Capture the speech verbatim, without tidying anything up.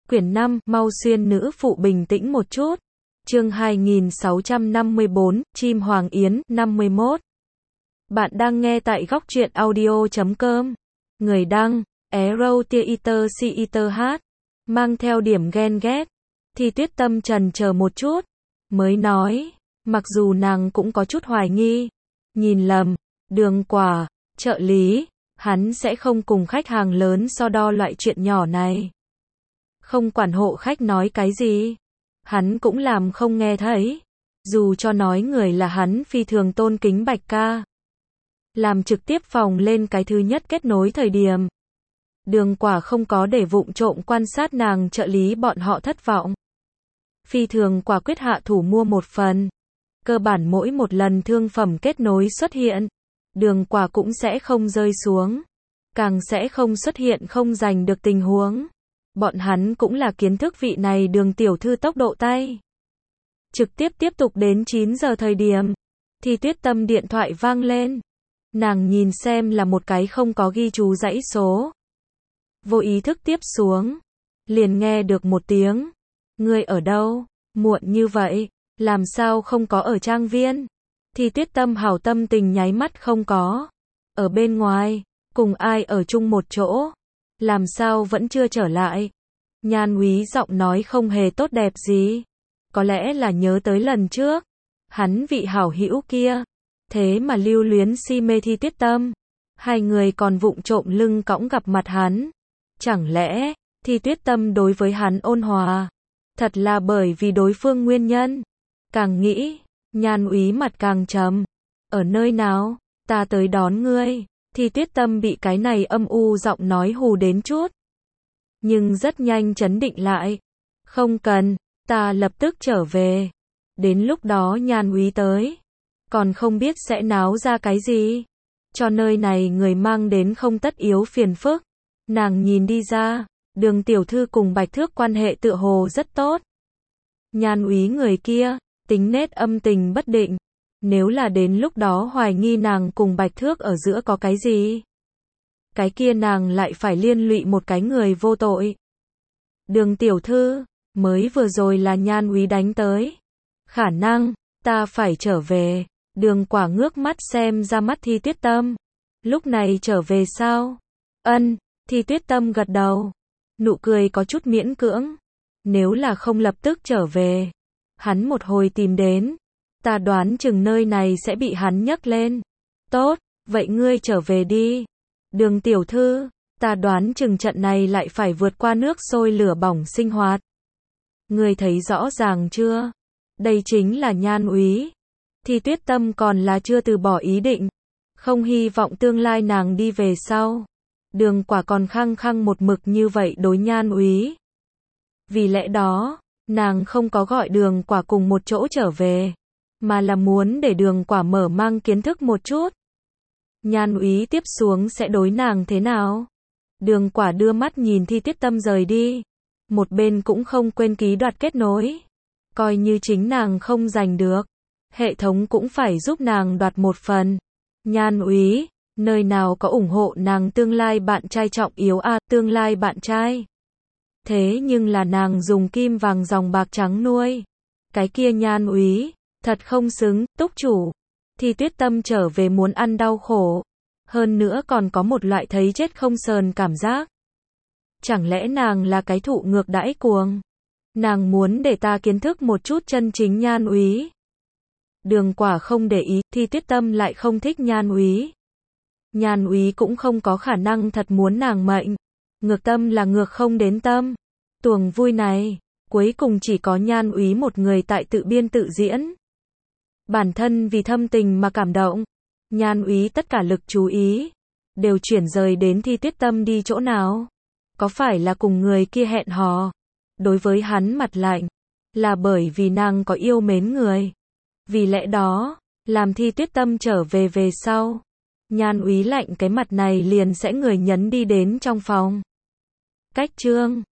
Quyển năm, mau xuyên nữ phụ bình tĩnh một chút. Chương hai nghìn sáu trăm năm mươi tư, Chim Hoàng Yến, năm mươi mốt. Bạn đang nghe tại góc truyện audio chấm com. Người đăng, Arrow Theater Theater hát. Mang theo điểm ghen ghét. Thì Tuyết Tâm trần chờ một chút. Mới nói, mặc dù nàng cũng có chút hoài nghi. Nhìn lầm, Đường Quả, trợ lý, hắn sẽ không cùng khách hàng lớn so đo loại chuyện nhỏ này. Không quản hộ khách nói cái gì, hắn cũng làm không nghe thấy. Dù cho nói người là hắn phi thường tôn kính Bạch ca. Làm trực tiếp phòng lên cái thứ nhất kết nối thời điểm. Đường Quả không có để vụng trộm quan sát nàng trợ lý bọn họ thất vọng. Phi thường quả quyết hạ thủ mua một phần. Cơ bản mỗi một lần thương phẩm kết nối xuất hiện, Đường Quả cũng sẽ không rơi xuống. Càng sẽ không xuất hiện không giành được tình huống. Bọn hắn cũng là kiến thức vị này Đường tiểu thư tốc độ tay. Trực tiếp tiếp tục đến chín giờ thời điểm, thì Tuyết Tâm điện thoại vang lên. Nàng nhìn xem là một cái không có ghi chú dãy số. Vô ý thức tiếp xuống, liền nghe được một tiếng. Ngươi ở đâu? Muộn như vậy, làm sao không có ở trang viên? Thì Tuyết Tâm hảo tâm tình nháy mắt không có. Ở bên ngoài, cùng ai ở chung một chỗ? Làm sao vẫn chưa trở lại? Nhan Úy giọng nói không hề tốt đẹp gì. Có lẽ là nhớ tới lần trước, hắn vị hảo hữu kia, thế mà lưu luyến si mê Thi Tuyết Tâm. Hai người còn vụng trộm lưng cõng gặp mặt hắn. Chẳng lẽ, Thi Tuyết Tâm đối với hắn ôn hòa, thật là bởi vì đối phương nguyên nhân? Càng nghĩ, Nhan Úy mặt càng trầm. Ở nơi nào? Ta tới đón ngươi. Thi Tuyết Tâm bị cái này âm u giọng nói hù đến chút. Nhưng rất nhanh trấn định lại. Không cần, ta lập tức trở về. Đến lúc đó Nhan Úy tới, còn không biết sẽ náo ra cái gì. Cho nơi này người mang đến không tất yếu phiền phức. Nàng nhìn đi ra, Đường tiểu thư cùng Bạch Thước quan hệ tựa hồ rất tốt. Nhan Úy người kia, tính nết âm tình bất định. Nếu là đến lúc đó hoài nghi nàng cùng Bạch Thước ở giữa có cái gì, cái kia nàng lại phải liên lụy một cái người vô tội. Đường tiểu thư, mới vừa rồi là Nhan Úy đánh tới. Khả năng, ta phải trở về. Đường Quả ngước mắt xem ra mắt Thi Tuyết Tâm. Lúc này trở về sao? Ân, Thi Tuyết Tâm gật đầu. Nụ cười có chút miễn cưỡng. Nếu là không lập tức trở về, hắn một hồi tìm đến, ta đoán chừng nơi này sẽ bị hắn nhấc lên. Tốt, vậy ngươi trở về đi. Đường tiểu thư, ta đoán chừng trận này lại phải vượt qua nước sôi lửa bỏng sinh hoạt. Ngươi thấy rõ ràng chưa? Đây chính là Nhan Úy. Thì Tuyết Tâm còn là chưa từ bỏ ý định. Không hy vọng tương lai nàng đi về sau. Đường Quả còn khăng khăng một mực như vậy đối Nhan Úy. Vì lẽ đó, nàng không có gọi Đường Quả cùng một chỗ trở về, mà là muốn để Đường Quả mở mang kiến thức một chút. Nhan Úy tiếp xuống sẽ đối nàng thế nào? Đường Quả đưa mắt nhìn Thi Tuyết Tâm rời đi. Một bên cũng không quên ký đoạt kết nối. Coi như chính nàng không giành được, hệ thống cũng phải giúp nàng đoạt một phần. Nhan Úy, nơi nào có ủng hộ nàng tương lai bạn trai trọng yếu à, tương lai bạn trai. Thế nhưng là nàng dùng kim vàng dòng bạc trắng nuôi. Cái kia Nhan Úy, thật không xứng, túc chủ. Thì Tuyết Tâm trở về muốn ăn đau khổ. Hơn nữa còn có một loại thấy chết không sờn cảm giác. Chẳng lẽ nàng là cái thụ ngược đãi cuồng? Nàng muốn để ta kiến thức một chút chân chính Nhan Úy. Đường Quả không để ý, Thi Tuyết Tâm lại không thích Nhan Úy. Nhan Úy cũng không có khả năng thật muốn nàng mệnh. Ngược tâm là ngược không đến tâm. Tuồng vui này, cuối cùng chỉ có Nhan Úy một người tại tự biên tự diễn. Bản thân vì thâm tình mà cảm động. Nhan Úy tất cả lực chú ý đều chuyển rời đến Thi Tuyết Tâm đi chỗ nào. Có phải là cùng người kia hẹn hò? Đối với hắn mặt lạnh, là bởi vì nàng có yêu mến người. Vì lẽ đó, làm Thi Tuyết Tâm trở về về sau, Nhan Úy lạnh cái mặt này liền sẽ người nhấn đi đến trong phòng. Cách chương